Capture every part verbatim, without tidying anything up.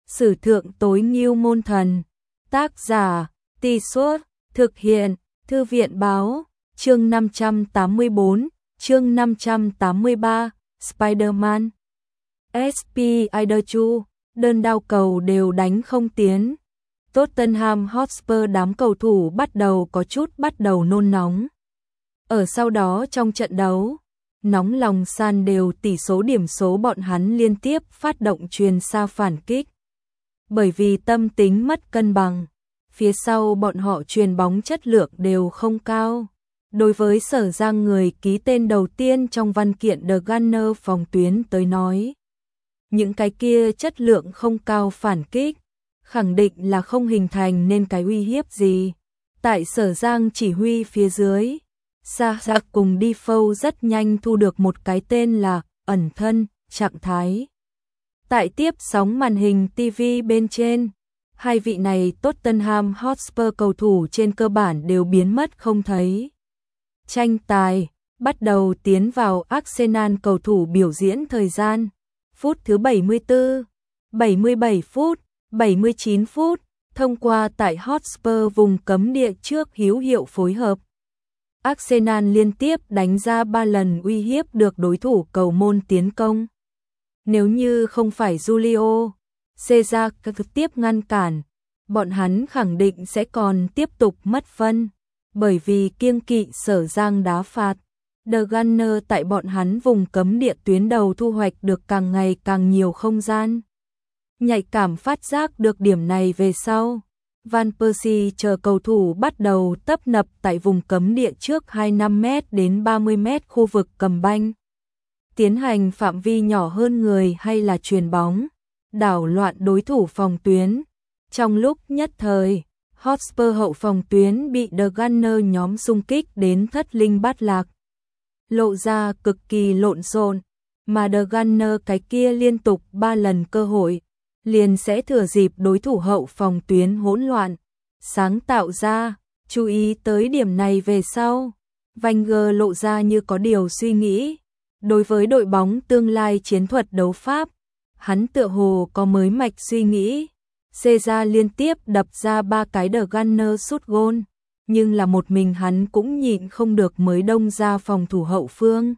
Sử thượng tối ngưu môn thần. Tác giả, Tì Suốt, thực hiện, Thư viện báo, chương năm trăm tám mươi tư, chương năm trăm tám mươi ba, Spider-Man. ét pê Idol, đơn đao cầu đều đánh không tiến. Tottenham Hotspur đám cầu thủ bắt đầu có chút bắt đầu nôn nóng. Ở sau đó trong trận đấu, nóng lòng san đều tỷ số điểm số bọn hắn liên tiếp phát động chuyền xa phản kích. Bởi vì tâm tính mất cân bằng, phía sau bọn họ chuyền bóng chất lượng đều không cao. Đối với Sở Giang người ký tên đầu tiên trong văn kiện The Gunner phòng tuyến tới nói, những cái kia chất lượng không cao phản kích, khẳng định là không hình thành nên cái uy hiếp gì. Tại Sở Giang chỉ huy phía dưới, Sa Sa cùng Defoe rất nhanh thu được một cái tên là ẩn thân trạng thái. Tại tiếp sóng màn hình ti vi bên trên, hai vị này Tottenham Hotspur cầu thủ trên cơ bản đều biến mất không thấy. Tranh tài bắt đầu tiến vào Arsenal cầu thủ biểu diễn thời gian. Phút thứ bảy mươi tư, bảy mươi bảy phút, bảy mươi chín phút, thông qua tại Hotspur vùng cấm địa trước hữu hiệu phối hợp. Arsenal liên tiếp đánh ra ba lần uy hiếp được đối thủ cầu môn tiến công. Nếu như không phải Julio Cesar trực tiếp ngăn cản, bọn hắn khẳng định sẽ còn tiếp tục mất phân, bởi vì kiêng kỵ Sở Giang đá phạt. The Gunner tại bọn hắn vùng cấm địa tuyến đầu thu hoạch được càng ngày càng nhiều không gian. Nhạy cảm phát giác được điểm này về sau, Van Persie chờ cầu thủ bắt đầu tấp nập tại vùng cấm địa trước hai mươi lăm mét đến ba mươi mét khu vực cầm banh. Tiến hành phạm vi nhỏ hơn người hay là chuyền bóng, đảo loạn đối thủ phòng tuyến. Trong lúc nhất thời, Hotspur hậu phòng tuyến bị The Gunner nhóm xung kích đến thất linh bát lạc, lộ ra cực kỳ lộn xộn, mà The Gunner cái kia liên tục ba lần cơ hội, liền sẽ thừa dịp đối thủ hậu phòng tuyến hỗn loạn, sáng tạo ra. Chú ý tới điểm này về sau, Wenger lộ ra như có điều suy nghĩ. Đối với đội bóng tương lai chiến thuật đấu pháp, hắn tựa hồ có mới mạch suy nghĩ. Cesar liên tiếp đập ra ba cái The Gunner sút gôn, nhưng là một mình hắn cũng nhịn không được mới đông ra phòng thủ hậu phương.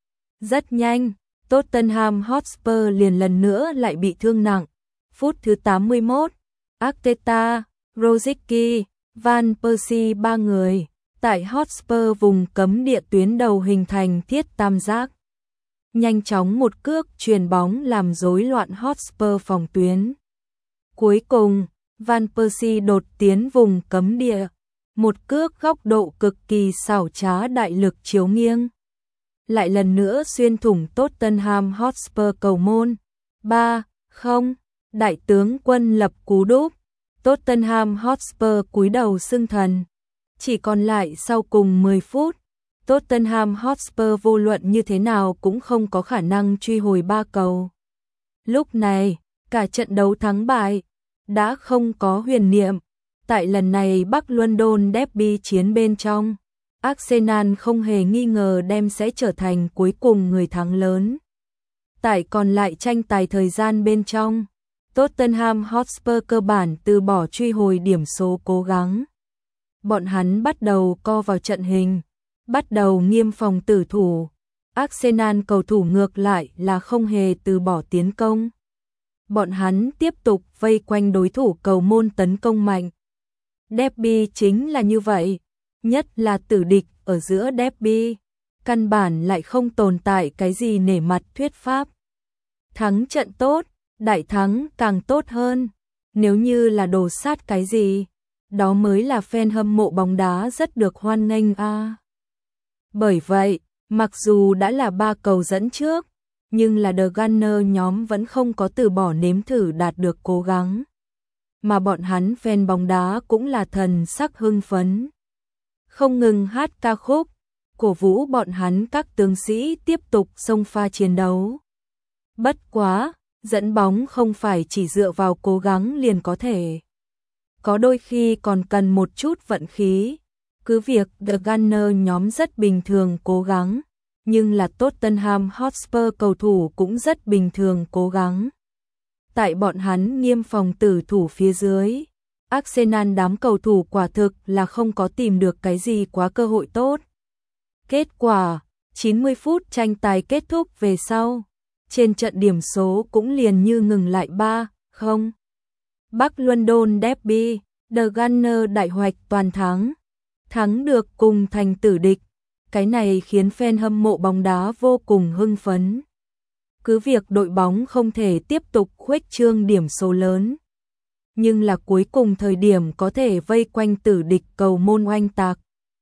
Rất nhanh, Tottenham Hotspur liền lần nữa lại bị thương nặng. Phút thứ tám mươi mốt, Arteta, Rosicky, Van Persie ba người tại Hotspur vùng cấm địa tuyến đầu hình thành thiết tam giác. Nhanh chóng một cước chuyền bóng làm rối loạn Hotspur phòng tuyến. Cuối cùng, Van Persie đột tiến vùng cấm địa, một cước góc độ cực kỳ xảo trá đại lực chiếu nghiêng, lại lần nữa xuyên thủng Tottenham Hotspur cầu môn. ba không, đại tướng quân lập cú đúp, Tottenham Hotspur cúi đầu xưng thần. Chỉ còn lại sau cùng mười phút, Tottenham Hotspur vô luận như thế nào cũng không có khả năng truy hồi ba cầu. Lúc này, cả trận đấu thắng bại đã không có huyền niệm. Tại lần này Bắc London Derby chiến bên trong, Arsenal không hề nghi ngờ đem sẽ trở thành cuối cùng người thắng lớn. Tại còn lại tranh tài thời gian bên trong, Tottenham Hotspur cơ bản từ bỏ truy hồi điểm số cố gắng. Bọn hắn bắt đầu co vào trận hình, bắt đầu nghiêm phòng tử thủ. Arsenal cầu thủ ngược lại là không hề từ bỏ tiến công. Bọn hắn tiếp tục vây quanh đối thủ cầu môn tấn công mạnh. Derby chính là như vậy, nhất là tử địch ở giữa derby, căn bản lại không tồn tại cái gì nể mặt thuyết pháp. Thắng trận tốt, đại thắng càng tốt hơn. Nếu như là đồ sát cái gì, đó mới là fan hâm mộ bóng đá rất được hoan nghênh a. À. Bởi vậy, mặc dù đã là ba cầu dẫn trước, nhưng là The Gunner nhóm vẫn không có từ bỏ nếm thử đạt được cố gắng. Mà bọn hắn fan bóng đá cũng là thần sắc hưng phấn, không ngừng hát ca khúc, cổ vũ bọn hắn các tướng sĩ tiếp tục xông pha chiến đấu. Bất quá, dẫn bóng không phải chỉ dựa vào cố gắng liền có thể. Có đôi khi còn cần một chút vận khí. Cứ việc The Gunner nhóm rất bình thường cố gắng, nhưng là Tottenham Hotspur cầu thủ cũng rất bình thường cố gắng. tại bọn hắn nghiêm phòng tử thủ phía dưới, Arsenal đám cầu thủ quả thực là không có tìm được cái gì quá cơ hội tốt. Kết quả, chín mươi phút tranh tài kết thúc về sau, trên trận điểm số cũng liền như ngừng lại ba không. Bắc London Derby, The Gunners đại hoạch toàn thắng, thắng được cùng thành tử địch. Cái này khiến fan hâm mộ bóng đá vô cùng hưng phấn. Cứ việc đội bóng không thể tiếp tục khuếch trương điểm số lớn, nhưng là cuối cùng thời điểm có thể vây quanh tử địch cầu môn oanh tạc,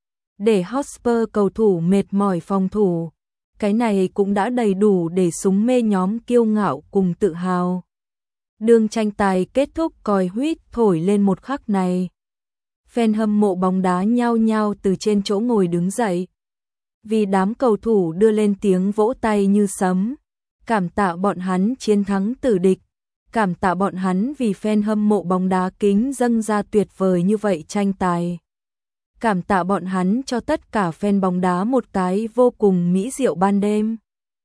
để Hotspur cầu thủ mệt mỏi phòng thủ. Cái này cũng đã đầy đủ để súng mê nhóm kiêu ngạo cùng tự hào. Đường tranh tài kết thúc còi huýt thổi lên một khắc này, fan hâm mộ bóng đá nhao nhao từ trên chỗ ngồi đứng dậy, vì đám cầu thủ đưa lên tiếng vỗ tay như sấm, cảm tạ bọn hắn chiến thắng tử địch, cảm tạ bọn hắn vì fan hâm mộ bóng đá kính dâng ra tuyệt vời như vậy tranh tài. Cảm tạ bọn hắn cho tất cả fan bóng đá một cái vô cùng mỹ diệu ban đêm.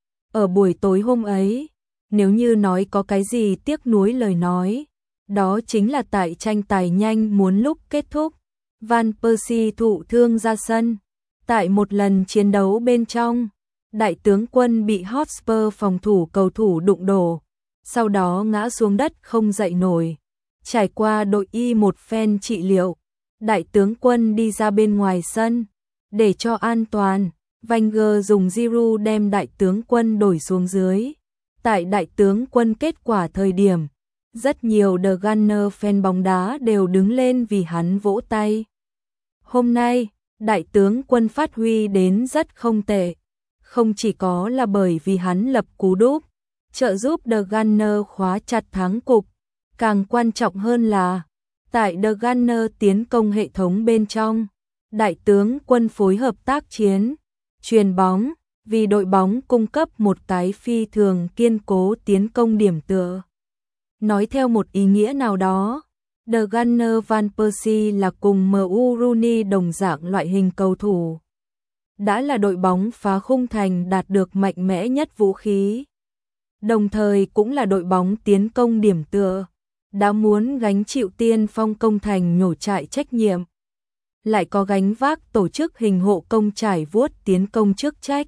Ở buổi tối hôm ấy, nếu như nói có cái gì tiếc nuối lời nói, đó chính là tại tranh tài nhanh muốn lúc kết thúc, Van Persie thụ thương ra sân. Tại một lần chiến đấu bên trong, đại tướng Quân bị Hotspur phòng thủ cầu thủ đụng đổ, sau đó ngã xuống đất không dậy nổi. Trải qua đội y một phen trị liệu, đại tướng Quân đi ra bên ngoài sân. Để cho an toàn, Wenger dùng Giroud đem đại tướng Quân đổi xuống dưới. Tại đại tướng Quân kết quả thời điểm, rất nhiều The Gunners fan bóng đá đều đứng lên vì hắn vỗ tay. Hôm nay, đại tướng Quân phát huy đến rất không tệ, không chỉ có là bởi vì hắn lập cú đúp, trợ giúp The Gunners khóa chặt thắng cục, càng quan trọng hơn là, tại The Gunners tiến công hệ thống bên trong, đại tướng Quân phối hợp tác chiến, chuyền bóng, vì đội bóng cung cấp một cái phi thường kiên cố tiến công điểm tựa. Nói theo một ý nghĩa nào đó, The Gunners Van Persie là cùng em u Rooney đồng dạng loại hình cầu thủ. Đã là đội bóng phá khung thành đạt được mạnh mẽ nhất vũ khí. Đồng thời cũng là đội bóng tiến công điểm tựa, đã muốn gánh chịu tiên phong công thành nhổ trại trách nhiệm. Lại có gánh vác tổ chức hình hộ công trải vuốt tiến công chức trách.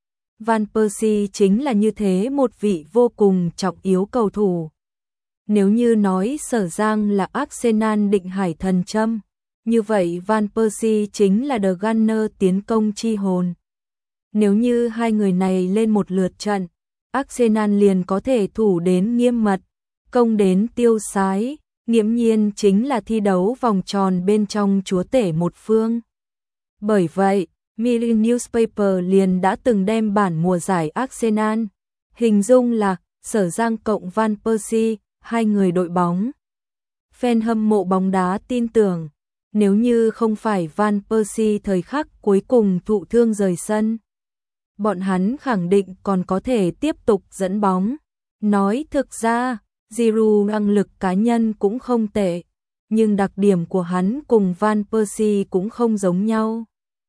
Van Persie chính là như thế một vị vô cùng trọng yếu cầu thủ. Nếu như nói Sở Giang là Arsenal định hải thần châm, như vậy Van Persie chính là The Gunners tiến công chi hồn. Nếu như hai người này lên một lượt trận, Arsenal liền có thể thủ đến nghiêm mật, công đến tiêu sái, nghiễm nhiên chính là thi đấu vòng tròn bên trong chúa tể một phương. Bởi vậy, Mirror Newspaper liền đã từng đem bản mùa giải Arsenal hình dung là Sở Giang cộng Van Persie, hai người đội bóng. Fan hâm mộ bóng đá tin tưởng, nếu như không phải Van Persie thời khắc cuối cùng thụ thương rời sân, bọn hắn khẳng định còn có thể tiếp tục dẫn bóng. Nói thực ra, Giroud năng lực cá nhân cũng không tệ, nhưng đặc điểm của hắn cùng Van Persie cũng không giống nhau.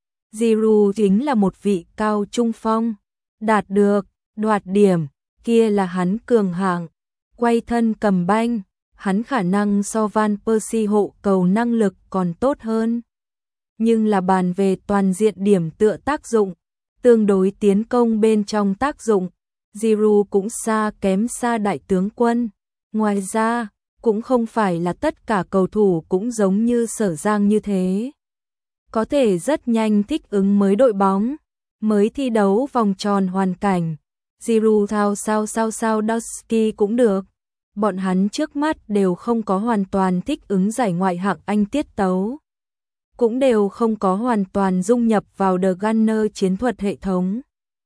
Giroud chính là một vị cao trung phong, đạt được, đoạt điểm, kia là hắn cường hạng, quay thân cầm banh, hắn khả năng so Van Persie hộ cầu năng lực còn tốt hơn. Nhưng là bàn về toàn diện điểm tựa tác dụng, tương đối tiến công bên trong tác dụng, Giroud cũng xa kém xa đại tướng Quân. Ngoài ra, cũng không phải là tất cả cầu thủ cũng giống như Sở Giang như thế. Có thể rất nhanh thích ứng mới đội bóng, mới thi đấu vòng tròn hoàn cảnh. Giroud thao sao sao sao Dowski cũng được. Bọn hắn trước mắt đều không có hoàn toàn thích ứng giải ngoại hạng Anh tiết tấu. Cũng đều không có hoàn toàn dung nhập vào The Gunners chiến thuật hệ thống.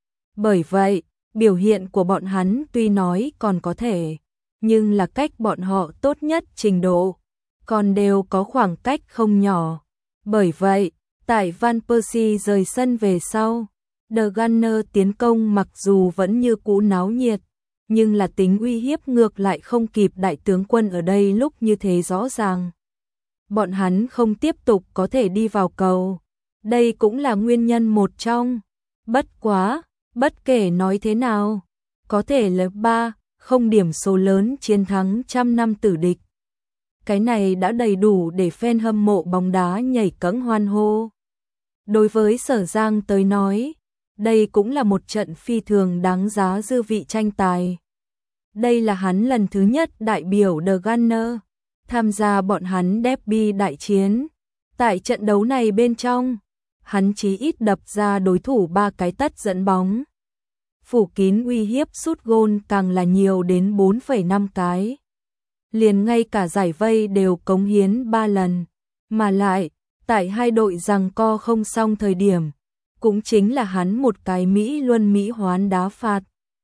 Bởi vậy, biểu hiện của bọn hắn tuy nói còn có thể, nhưng là cách bọn họ tốt nhất trình độ, còn đều có khoảng cách không nhỏ. Bởi vậy, tại Van Persie rời sân về sau, The Gunners tiến công mặc dù vẫn như cũ náo nhiệt, nhưng là tính uy hiếp ngược lại không kịp đại tướng Quân ở đây lúc như thế rõ ràng. Bọn hắn không tiếp tục có thể đi vào cầu. Đây cũng là nguyên nhân một trong. Bất quá, bất kể nói thế nào, có thể là ba không điểm số lớn chiến thắng trăm năm tử địch. Cái này đã đầy đủ để fan hâm mộ bóng đá nhảy cẫng hoan hô. Đối với Sở Giang tới nói, đây cũng là một trận phi thường đáng giá dư vị tranh tài. Đây là hắn lần thứ nhất đại biểu The Gunners tham gia bọn hắn derby đại chiến. Tại trận đấu này bên trong, hắn chí ít đập ra đối thủ ba cái tất dẫn bóng. Phủ kín uy hiếp sút gôn càng là nhiều đến bốn phẩy năm cái. Liền ngay cả giải vây đều cống hiến ba lần. Mà lại, tại hai đội giằng co không xong thời điểm, cũng chính là hắn một cái Mỹ luân Mỹ hoán đá phạt.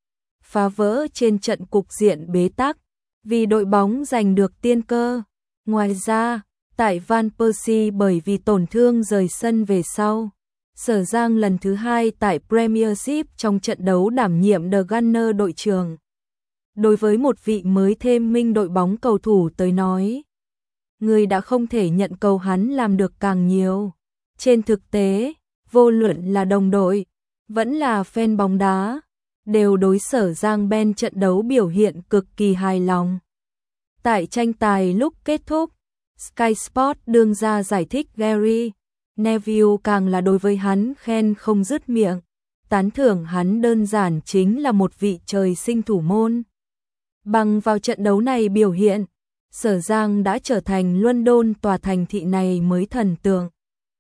Phá vỡ trên trận cục diện bế tắc, vì đội bóng giành được tiên cơ. Ngoài ra, tại Van Persie bởi vì tổn thương rời sân về sau, Sở Giang lần thứ hai tại Premiership trong trận đấu đảm nhiệm The Gunners đội trưởng. Đối với một vị mới thêm minh đội bóng cầu thủ tới nói, người đã không thể nhận cầu hắn làm được càng nhiều. Trên thực tế, vô luận là đồng đội, vẫn là fan bóng đá, đều đối Sở Giang Ben trận đấu biểu hiện cực kỳ hài lòng. Tại tranh tài lúc kết thúc, Sky Sports đương ra giải thích Gary Neville càng là đối với hắn khen không dứt miệng, tán thưởng hắn đơn giản chính là một vị trời sinh thủ môn. Bằng vào trận đấu này biểu hiện, Sở Giang đã trở thành London tòa thành thị này mới thần tượng.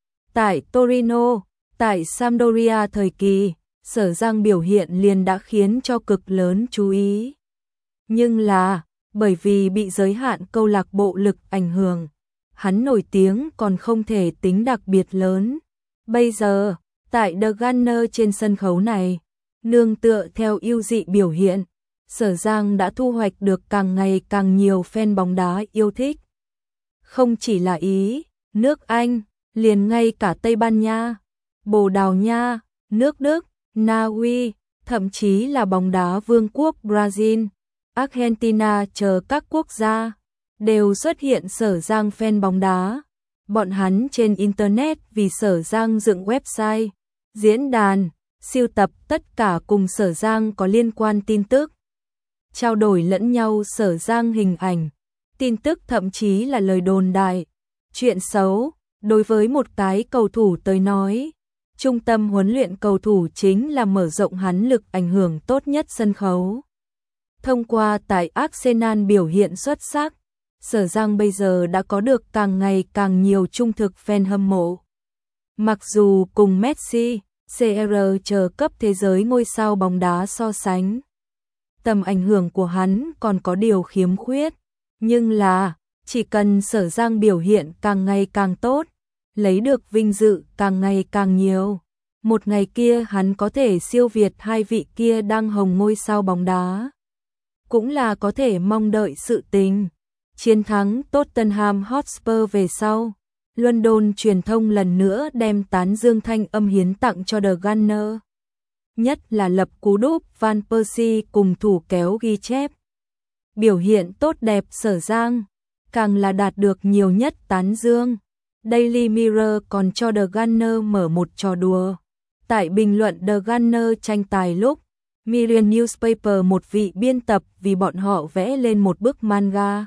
Tại Torino, tại Sampdoria thời kỳ, Sở Giang biểu hiện liền đã khiến cho cực lớn chú ý. Nhưng là, bởi vì bị giới hạn câu lạc bộ lực ảnh hưởng, hắn nổi tiếng còn không thể tính đặc biệt lớn. Bây giờ, tại The Gunners trên sân khấu này, nương tựa theo ưu dị biểu hiện, Sở Giang đã thu hoạch được càng ngày càng nhiều fan bóng đá yêu thích. Không chỉ là Ý, nước Anh, liền ngay cả Tây Ban Nha, Bồ Đào Nha, nước Đức, Na Uy, thậm chí là bóng đá vương quốc Brazil, Argentina chờ các quốc gia, đều xuất hiện Sở Giang fan bóng đá. Bọn hắn trên Internet vì Sở Giang dựng website, diễn đàn, siêu tập tất cả cùng Sở Giang có liên quan tin tức. Trao đổi lẫn nhau Sở Giang hình ảnh, tin tức thậm chí là lời đồn đại, chuyện xấu. Đối với một cái cầu thủ tới nói, trung tâm huấn luyện cầu thủ chính là mở rộng hắn lực ảnh hưởng tốt nhất sân khấu. Thông qua tại Arsenal biểu hiện xuất sắc, Sở Giang bây giờ đã có được càng ngày càng nhiều trung thực fan hâm mộ. Mặc dù cùng Messi, xê rờ chờ cấp thế giới ngôi sao bóng đá so sánh, tầm ảnh hưởng của hắn còn có điều khiếm khuyết, nhưng là chỉ cần Sở Giang biểu hiện càng ngày càng tốt, lấy được vinh dự càng ngày càng nhiều, một ngày kia hắn có thể siêu việt hai vị kia đang hồng ngôi sao bóng đá, cũng là có thể mong đợi sự tình. Chiến thắng Tottenham Hotspur về sau, London truyền thông lần nữa đem tán dương thanh âm hiến tặng cho The Gunners. Nhất là lập cú đúp Van Persie cùng thủ kéo ghi chép. Biểu hiện tốt đẹp Sở Giang, càng là đạt được nhiều nhất tán dương. Daily Mirror còn cho The Gunners mở một trò đùa. Tại bình luận The Gunners tranh tài lúc, Mirror Newspaper một vị biên tập vì bọn họ vẽ lên một bức manga.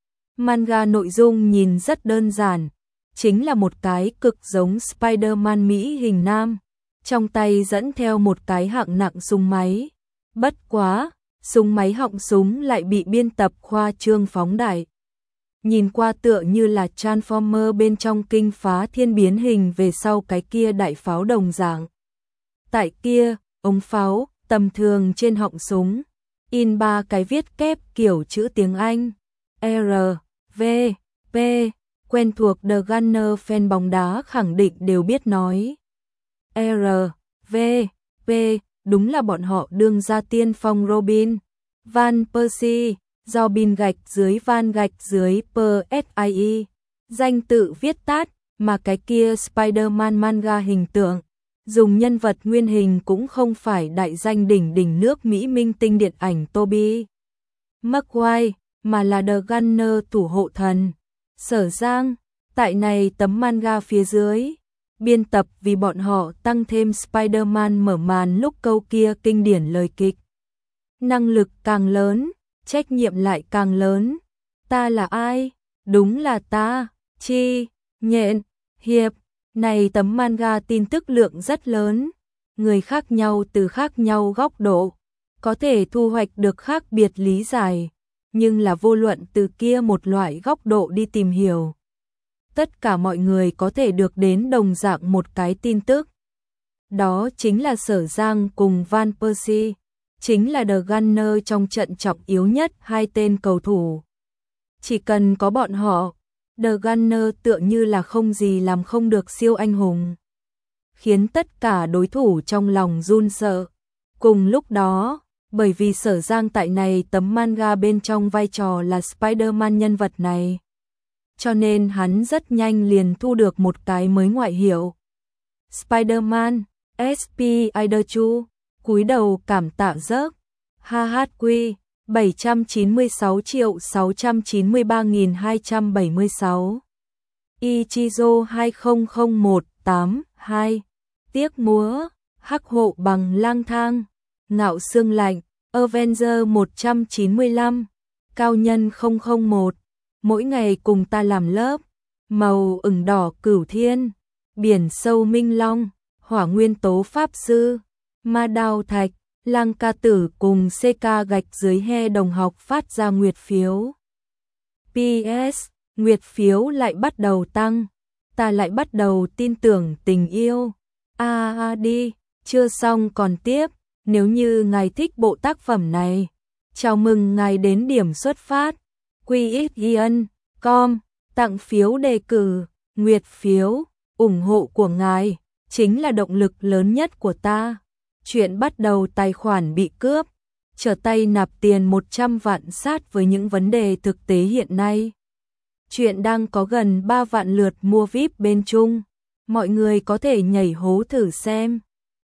Manga nội dung nhìn rất đơn giản, chính là một cái cực giống Spider-Man Mỹ hình nam, trong tay dẫn theo một cái hạng nặng súng máy. Bất quá, súng máy họng súng lại bị biên tập khoa trương phóng đại. Nhìn qua tựa như là Transformer bên trong kinh phá thiên biến hình về sau cái kia đại pháo đồng dạng. Tại kia, ống pháo, tầm thường trên họng súng, in ba cái viết kép kiểu chữ tiếng Anh, R, V, P, quen thuộc The Gunners fan bóng đá khẳng định đều biết nói. R, V, P, đúng là bọn họ đương ra tiên phong Robin, Van Persie, Robin gạch dưới Van gạch dưới Persie, danh tự viết tắt, mà cái kia Spider-Man manga hình tượng, dùng nhân vật nguyên hình cũng không phải đại danh đỉnh đỉnh nước Mỹ minh tinh điện ảnh Tobey Maguire, mà là The Gunners thủ hộ thần. Sở Giang, tại này tấm manga phía dưới, biên tập vì bọn họ tăng thêm Spider-Man mở màn lúc câu kia kinh điển lời kịch. Năng lực càng lớn, trách nhiệm lại càng lớn. Ta là ai? Đúng là ta, Chi, Nhện, Hiệp. Này tấm manga tin tức lượng rất lớn, người khác nhau từ khác nhau góc độ, có thể thu hoạch được khác biệt lý giải, nhưng là vô luận từ kia một loại góc độ đi tìm hiểu. Tất cả mọi người có thể được đến đồng dạng một cái tin tức. Đó chính là Sở Giang cùng Van Persie, chính là The Gunner trong trận trọng yếu nhất hai tên cầu thủ. Chỉ cần có bọn họ, The Gunner tựa như là không gì làm không được siêu anh hùng, khiến tất cả đối thủ trong lòng run sợ. Cùng lúc đó, bởi vì Sở Giang tại này tấm manga bên trong vai trò là Spider-Man nhân vật này, cho nên hắn rất nhanh liền thu được một cái mới ngoại hiệu. Spider-Man, ét pê Idol, cúi đầu cảm tạ rớt, ha hát quy, bảy trăm chín mươi sáu triệu sáu trăm chín mươi ba nghìn hai trăm bảy mươi sáu. Ichizo hai không không một tám hai, tiếc múa, hắc hộ bằng lang thang, ngạo xương lạnh, Avenger một trăm chín mươi lăm, cao nhân không không một, mỗi ngày cùng ta làm lớp, màu ửng đỏ cửu thiên, biển sâu minh long, hỏa nguyên tố pháp sư, ma đao thạch, lang ca tử cùng xê ca gạch dưới he đồng học phát ra nguyệt phiếu. pê ét, nguyệt phiếu lại bắt đầu tăng, ta lại bắt đầu tin tưởng tình yêu. A à, đi, chưa xong còn tiếp, nếu như ngài thích bộ tác phẩm này, chào mừng ngài đến điểm xuất phát, quy ích yên, com, tặng phiếu đề cử, nguyệt phiếu, ủng hộ của ngài, chính là động lực lớn nhất của ta. Chuyện bắt đầu tài khoản bị cướp, trở tay nạp tiền một trăm vạn sát với những vấn đề thực tế hiện nay. Chuyện đang có gần ba vạn lượt mua víp bên Trung, mọi người có thể nhảy hố thử xem.